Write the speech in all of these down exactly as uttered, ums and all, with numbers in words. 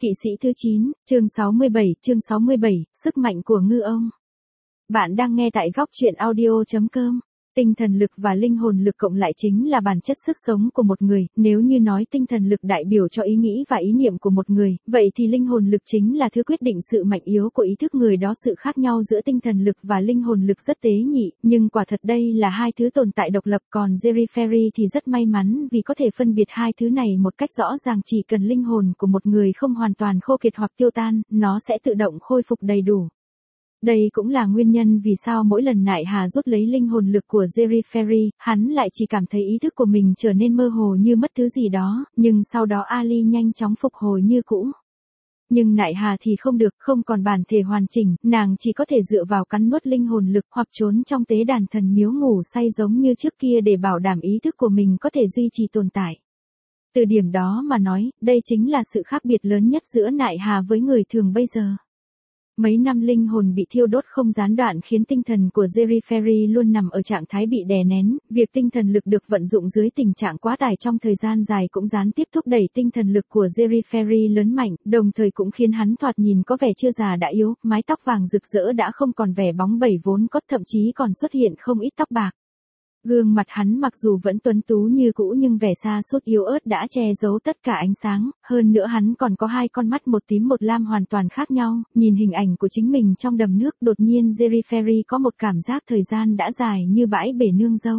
Kỵ sĩ thứ chín, chương sáu mươi bảy, chương sáu mươi bảy, sức mạnh của ngư ông. Bạn đang nghe tại góc truyện audio chấm com. Tinh thần lực và linh hồn lực cộng lại chính là bản chất sức sống của một người, nếu như nói tinh thần lực đại biểu cho ý nghĩ và ý niệm của một người, vậy thì linh hồn lực chính là thứ quyết định sự mạnh yếu của ý thức người đó. Sự khác nhau giữa tinh thần lực và linh hồn lực rất tế nhị, nhưng quả thật đây là hai thứ tồn tại độc lập, còn Jerry Ferry thì rất may mắn vì có thể phân biệt hai thứ này một cách rõ ràng. Chỉ cần linh hồn của một người không hoàn toàn khô kiệt hoặc tiêu tan, nó sẽ tự động khôi phục đầy đủ. Đây cũng là nguyên nhân vì sao mỗi lần Nại Hà rút lấy linh hồn lực của Jerry Ferry, hắn lại chỉ cảm thấy ý thức của mình trở nên mơ hồ như mất thứ gì đó, nhưng sau đó Ali nhanh chóng phục hồi như cũ. Nhưng Nại Hà thì không được, không còn bản thể hoàn chỉnh, nàng chỉ có thể dựa vào cắn nuốt linh hồn lực hoặc trốn trong tế đàn thần miếu ngủ say giống như trước kia để bảo đảm ý thức của mình có thể duy trì tồn tại. Từ điểm đó mà nói, đây chính là sự khác biệt lớn nhất giữa Nại Hà với người thường bây giờ. Mấy năm linh hồn bị thiêu đốt không gián đoạn khiến tinh thần của Jerry Ferry luôn nằm ở trạng thái bị đè nén, việc tinh thần lực được vận dụng dưới tình trạng quá tải trong thời gian dài cũng gián tiếp thúc đẩy tinh thần lực của Jerry Ferry lớn mạnh, đồng thời cũng khiến hắn thoạt nhìn có vẻ chưa già đã yếu, mái tóc vàng rực rỡ đã không còn vẻ bóng bẩy vốn có, thậm chí còn xuất hiện không ít tóc bạc. Gương mặt hắn mặc dù vẫn tuấn tú như cũ nhưng vẻ sa sút yếu ớt đã che giấu tất cả ánh sáng, hơn nữa hắn còn có hai con mắt một tím một lam hoàn toàn khác nhau. Nhìn hình ảnh của chính mình trong đầm nước, đột nhiên Jerry Ferry có một cảm giác thời gian đã dài như bãi bể nương dâu.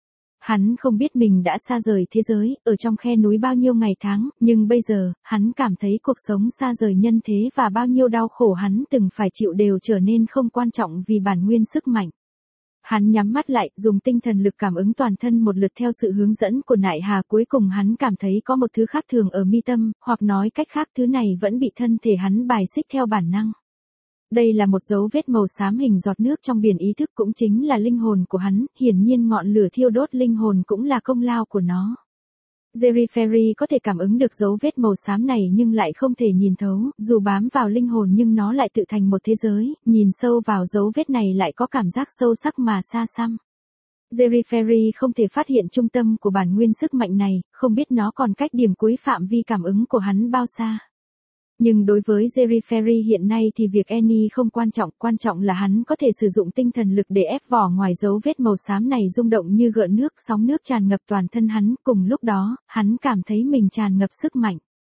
Hắn không biết mình đã xa rời thế giới, ở trong khe núi bao nhiêu ngày tháng, nhưng bây giờ, hắn cảm thấy cuộc sống xa rời nhân thế và bao nhiêu đau khổ hắn từng phải chịu đều trở nên không quan trọng vì bản nguyên sức mạnh. Hắn nhắm mắt lại, dùng tinh thần lực cảm ứng toàn thân một lượt theo sự hướng dẫn của Nại Hà. Cuối cùng hắn cảm thấy có một thứ khác thường ở mi tâm, hoặc nói cách khác thứ này vẫn bị thân thể hắn bài xích theo bản năng. Đây là một dấu vết màu xám hình giọt nước trong biển ý thức, cũng chính là linh hồn của hắn, hiển nhiên ngọn lửa thiêu đốt linh hồn cũng là công lao của nó. Jerry Ferry có thể cảm ứng được dấu vết màu xám này nhưng lại không thể nhìn thấu, dù bám vào linh hồn nhưng nó lại tự thành một thế giới, nhìn sâu vào dấu vết này lại có cảm giác sâu sắc mà xa xăm. Jerry Ferry không thể phát hiện trung tâm của bản nguyên sức mạnh này, không biết nó còn cách điểm cuối phạm vi cảm ứng của hắn bao xa. Nhưng đối với Jerry Ferry hiện nay thì việc Annie không quan trọng, quan trọng là hắn có thể sử dụng tinh thần lực để ép vỏ ngoài dấu vết màu xám này rung động như gợn nước, sóng nước tràn ngập toàn thân hắn, cùng lúc đó, hắn cảm thấy mình tràn ngập sức mạnh.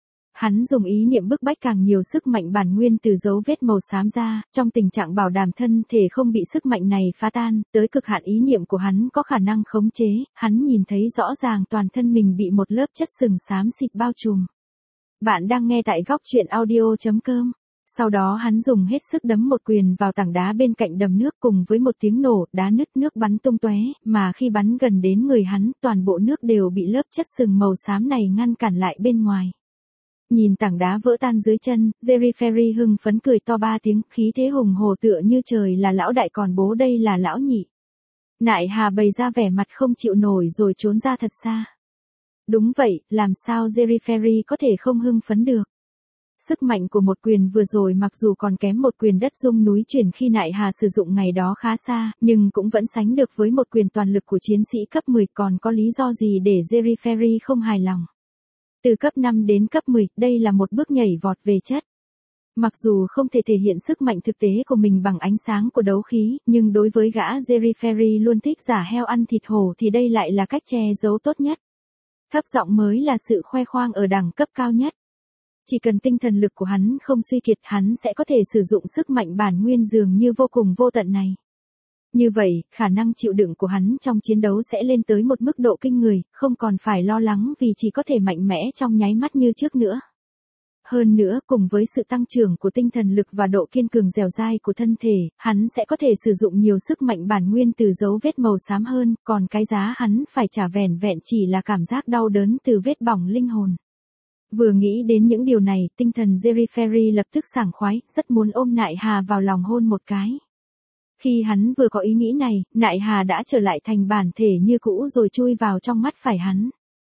Hắn dùng ý niệm bức bách càng nhiều sức mạnh bản nguyên từ dấu vết màu xám ra, trong tình trạng bảo đảm thân thể không bị sức mạnh này phá tan, tới cực hạn ý niệm của hắn có khả năng khống chế, hắn nhìn thấy rõ ràng toàn thân mình bị một lớp chất sừng xám xịt bao trùm. Bạn đang nghe tại góc truyện audio chấm com. Sau đó hắn dùng hết sức đấm một quyền vào tảng đá bên cạnh đầm nước, cùng với một tiếng nổ, đá nứt, nước bắn tung tóe, mà khi bắn gần đến người hắn, toàn bộ nước đều bị lớp chất sừng màu xám này ngăn cản lại bên ngoài. Nhìn tảng đá vỡ tan dưới chân, Jerry Ferry hưng phấn cười to ba tiếng, khí thế hùng hồ tựa như trời là lão đại còn bố đây là lão nhị. Nại Hà bày ra vẻ mặt không chịu nổi rồi trốn ra thật xa. Đúng vậy, làm sao Jerry Ferry có thể không hưng phấn được. Sức mạnh của một quyền vừa rồi mặc dù còn kém một quyền đất rung núi chuyển khi Nại Hà sử dụng ngày đó khá xa, nhưng cũng vẫn sánh được với một quyền toàn lực của chiến sĩ cấp mười, còn có lý do gì để Jerry Ferry không hài lòng. Từ cấp năm đến cấp mười, đây là một bước nhảy vọt về chất. Mặc dù không thể thể hiện sức mạnh thực tế của mình bằng ánh sáng của đấu khí, nhưng đối với gã Jerry Ferry luôn thích giả heo ăn thịt hổ thì đây lại là cách che giấu tốt nhất. Thấp giọng mới là sự khoe khoang ở đẳng cấp cao nhất. Chỉ cần tinh thần lực của hắn không suy kiệt, hắn sẽ có thể sử dụng sức mạnh bản nguyên dường như vô cùng vô tận này. Như vậy, khả năng chịu đựng của hắn trong chiến đấu sẽ lên tới một mức độ kinh người, không còn phải lo lắng vì chỉ có thể mạnh mẽ trong nháy mắt như trước nữa. Hơn nữa, cùng với sự tăng trưởng của tinh thần lực và độ kiên cường dẻo dai của thân thể, hắn sẽ có thể sử dụng nhiều sức mạnh bản nguyên từ dấu vết màu xám hơn, còn cái giá hắn phải trả vẻn vẹn chỉ là cảm giác đau đớn từ vết bỏng linh hồn. Vừa nghĩ đến những điều này, tinh thần Jerry Ferry lập tức sảng khoái, rất muốn ôm Nại Hà vào lòng hôn một cái. Khi hắn vừa có ý nghĩ này, Nại Hà đã trở lại thành bản thể như cũ rồi chui vào trong mắt phải hắn.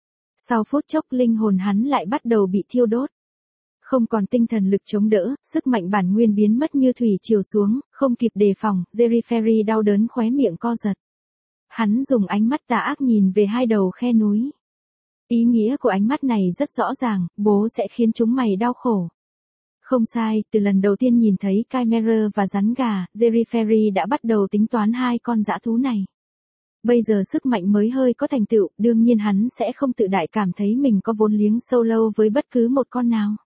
Sau phút chốc linh hồn hắn lại bắt đầu bị thiêu đốt. Không còn tinh thần lực chống đỡ, sức mạnh bản nguyên biến mất như thủy triều xuống, không kịp đề phòng, Jerry Ferry đau đớn khóe miệng co giật. Hắn dùng ánh mắt tà ác nhìn về hai đầu khe núi. Ý nghĩa của ánh mắt này rất rõ ràng, bố sẽ khiến chúng mày đau khổ. Không sai, từ lần đầu tiên nhìn thấy Chimera và rắn gà, Jerry Ferry đã bắt đầu tính toán hai con dã thú này. Bây giờ sức mạnh mới hơi có thành tựu, đương nhiên hắn sẽ không tự đại cảm thấy mình có vốn liếng solo với bất cứ một con nào.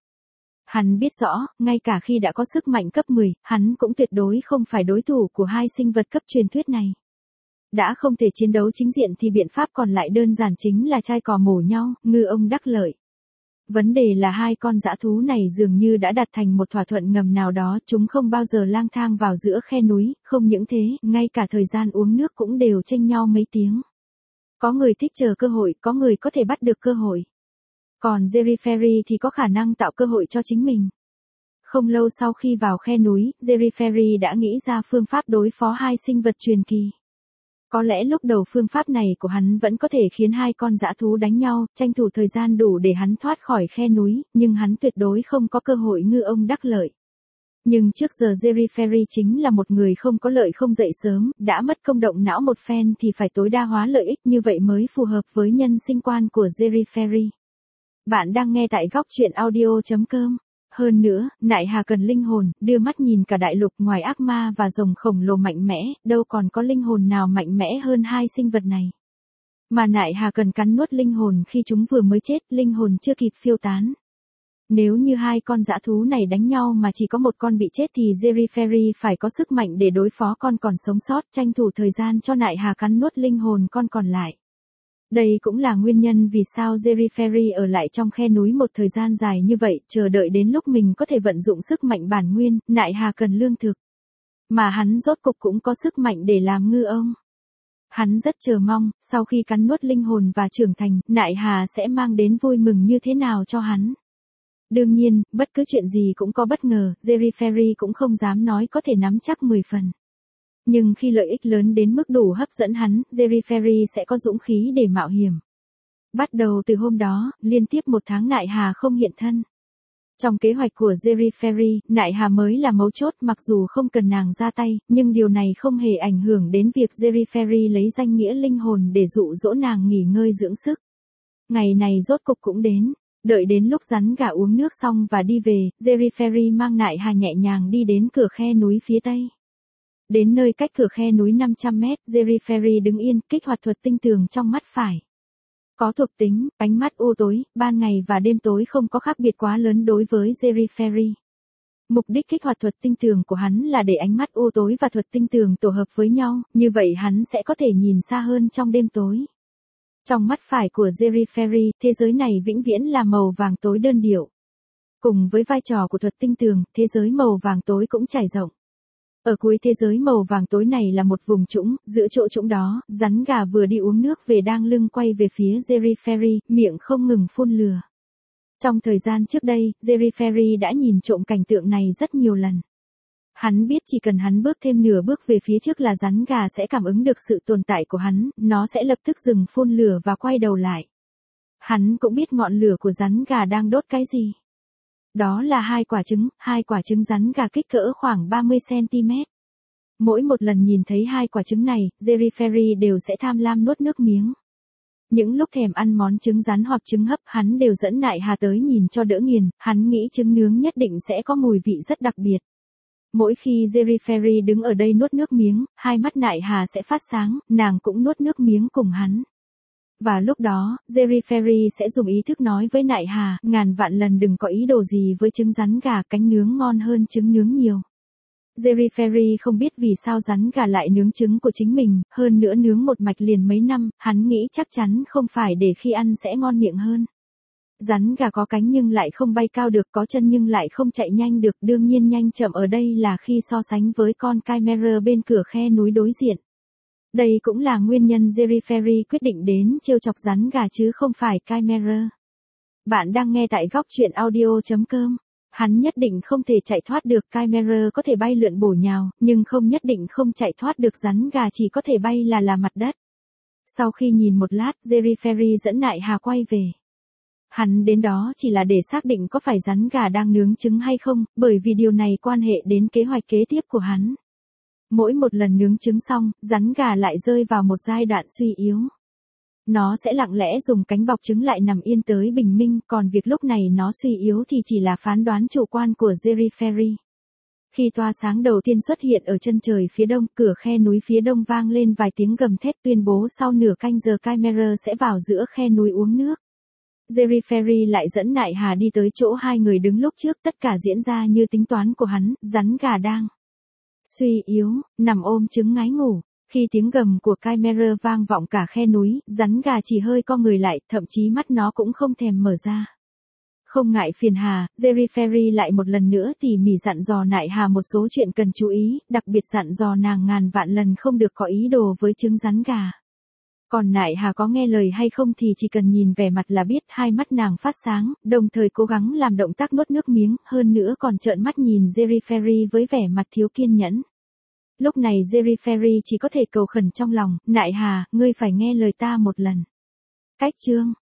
Hắn biết rõ, ngay cả khi đã có sức mạnh cấp mười, hắn cũng tuyệt đối không phải đối thủ của hai sinh vật cấp truyền thuyết này. Đã không thể chiến đấu chính diện thì biện pháp còn lại đơn giản chính là chai cò mổ nhau, ngư ông đắc lợi. Vấn đề là hai con dã thú này dường như đã đạt thành một thỏa thuận ngầm nào đó, chúng không bao giờ lang thang vào giữa khe núi, không những thế, ngay cả thời gian uống nước cũng đều chênh nhau mấy tiếng. Có người thích chờ cơ hội, có người có thể bắt được cơ hội. Còn Jerry Ferry thì có khả năng tạo cơ hội cho chính mình. Không lâu sau khi vào khe núi, Jerry Ferry đã nghĩ ra phương pháp đối phó hai sinh vật truyền kỳ. Có lẽ lúc đầu phương pháp này của hắn vẫn có thể khiến hai con dã thú đánh nhau, tranh thủ thời gian đủ để hắn thoát khỏi khe núi, nhưng hắn tuyệt đối không có cơ hội ngư ông đắc lợi. Nhưng trước giờ Jerry Ferry chính là một người không có lợi không dậy sớm, đã mất công động não một phen thì phải tối đa hóa lợi ích, như vậy mới phù hợp với nhân sinh quan của Jerry Ferry. Bạn đang nghe tại góc truyện audio chấm com. Hơn nữa, Nại Hà cần linh hồn, đưa mắt nhìn cả đại lục, ngoài ác ma và rồng khổng lồ mạnh mẽ, đâu còn có linh hồn nào mạnh mẽ hơn hai sinh vật này. Mà Nại Hà cần cắn nuốt linh hồn khi chúng vừa mới chết, linh hồn chưa kịp phiêu tán. Nếu như hai con dã thú này đánh nhau mà chỉ có một con bị chết thì Jerry Ferry phải có sức mạnh để đối phó con còn sống sót, tranh thủ thời gian cho Nại Hà cắn nuốt linh hồn con còn lại. Đây cũng là nguyên nhân vì sao Jerry Ferry ở lại trong khe núi một thời gian dài như vậy, chờ đợi đến lúc mình có thể vận dụng sức mạnh bản nguyên. Nại Hà cần lương thực. Mà hắn rốt cục cũng có sức mạnh để làm ngư ông. Hắn rất chờ mong, sau khi cắn nuốt linh hồn và trưởng thành, Nại Hà sẽ mang đến vui mừng như thế nào cho hắn. Đương nhiên, bất cứ chuyện gì cũng có bất ngờ, Jerry Ferry cũng không dám nói có thể nắm chắc mười phần. Nhưng khi lợi ích lớn đến mức đủ hấp dẫn hắn, Jerry Ferry sẽ có dũng khí để mạo hiểm. Bắt đầu từ hôm đó, liên tiếp một tháng Nại Hà không hiện thân. Trong kế hoạch của Jerry Ferry, Nại Hà mới là mấu chốt, mặc dù không cần nàng ra tay, nhưng điều này không hề ảnh hưởng đến việc Jerry Ferry lấy danh nghĩa linh hồn để dụ dỗ nàng nghỉ ngơi dưỡng sức. Ngày này rốt cục cũng đến. Đợi đến lúc rắn gà uống nước xong và đi về, Jerry Ferry mang Nại Hà nhẹ nhàng đi đến cửa khe núi phía tây. Đến nơi cách cửa khe núi năm trăm mét, Jerry Ferry đứng yên, kích hoạt thuật tinh tường trong mắt phải. Có thuộc tính, ánh mắt u tối, ban ngày và đêm tối không có khác biệt quá lớn đối với Jerry Ferry. Mục đích kích hoạt thuật tinh tường của hắn là để ánh mắt u tối và thuật tinh tường tổ hợp với nhau, như vậy hắn sẽ có thể nhìn xa hơn trong đêm tối. Trong mắt phải của Jerry Ferry, thế giới này vĩnh viễn là màu vàng tối đơn điệu. Cùng với vai trò của thuật tinh tường, thế giới màu vàng tối cũng trải rộng. Ở cuối thế giới màu vàng tối này là một vùng trũng, giữa chỗ trũng đó, rắn gà vừa đi uống nước về đang lưng quay về phía Jerry Ferry, miệng không ngừng phun lửa. Trong thời gian trước đây, Jerry Ferry đã nhìn trộm cảnh tượng này rất nhiều lần. Hắn biết chỉ cần hắn bước thêm nửa bước về phía trước là rắn gà sẽ cảm ứng được sự tồn tại của hắn, nó sẽ lập tức dừng phun lửa và quay đầu lại. Hắn cũng biết ngọn lửa của rắn gà đang đốt cái gì. Đó là hai quả trứng, hai quả trứng rắn gà kích cỡ khoảng ba mươi xăng ti mét. Mỗi một lần nhìn thấy hai quả trứng này, Jerry Ferry đều sẽ tham lam nuốt nước miếng. Những lúc thèm ăn món trứng rắn hoặc trứng hấp, hắn đều dẫn Nại Hà tới nhìn cho đỡ nghiền, hắn nghĩ trứng nướng nhất định sẽ có mùi vị rất đặc biệt. Mỗi khi Jerry Ferry đứng ở đây nuốt nước miếng, hai mắt Nại Hà sẽ phát sáng, nàng cũng nuốt nước miếng cùng hắn. Và lúc đó, Jerry Ferry sẽ dùng ý thức nói với Nại Hà, ngàn vạn lần đừng có ý đồ gì với trứng rắn gà, cánh nướng ngon hơn trứng nướng nhiều. Jerry Ferry không biết vì sao rắn gà lại nướng trứng của chính mình, hơn nữa nướng một mạch liền mấy năm, hắn nghĩ chắc chắn không phải để khi ăn sẽ ngon miệng hơn. Rắn gà có cánh nhưng lại không bay cao được, có chân nhưng lại không chạy nhanh được, đương nhiên nhanh chậm ở đây là khi so sánh với con Chimera bên cửa khe núi đối diện. Đây cũng là nguyên nhân Jerry Ferry quyết định đến trêu chọc rắn gà chứ không phải Chimera. Bạn đang nghe tại góc truyện audio chấm com. Hắn nhất định không thể chạy thoát được, Chimera có thể bay lượn bổ nhào, nhưng không nhất định không chạy thoát được, rắn gà chỉ có thể bay là là mặt đất. Sau khi nhìn một lát, Jerry Ferry dẫn Nại Hà quay về. Hắn đến đó chỉ là để xác định có phải rắn gà đang nướng trứng hay không, bởi vì điều này quan hệ đến kế hoạch kế tiếp của hắn. Mỗi một lần nướng trứng xong, rắn gà lại rơi vào một giai đoạn suy yếu. nó sẽ lặng lẽ dùng cánh bọc trứng lại nằm yên tới bình minh, còn việc lúc này nó suy yếu thì chỉ là phán đoán chủ quan của Jerry Ferry. Khi tia sáng đầu tiên xuất hiện ở chân trời phía đông, cửa khe núi phía đông vang lên vài tiếng gầm thét tuyên bố sau nửa canh giờ Chimera sẽ vào giữa khe núi uống nước. Jerry Ferry lại dẫn Nại Hà đi tới chỗ hai người đứng lúc trước, tất cả diễn ra như tính toán của hắn, rắn gà đang suy yếu, nằm ôm trứng ngái ngủ. Khi tiếng gầm của Chimera vang vọng cả khe núi, rắn gà chỉ hơi co người lại, thậm chí mắt nó cũng không thèm mở ra. Không ngại phiền hà, Jerry Ferry lại một lần nữa tỉ mỉ dặn dò Nại Hà một số chuyện cần chú ý, đặc biệt dặn dò nàng ngàn vạn lần không được có ý đồ với trứng rắn gà. Còn Nại Hà có nghe lời hay không thì chỉ cần nhìn vẻ mặt là biết, hai mắt nàng phát sáng, đồng thời cố gắng làm động tác nuốt nước miếng, hơn nữa còn trợn mắt nhìn Jerry Ferry với vẻ mặt thiếu kiên nhẫn. Lúc này Jerry Ferry chỉ có thể cầu khẩn trong lòng, Nại Hà, ngươi phải nghe lời ta một lần. Cách chương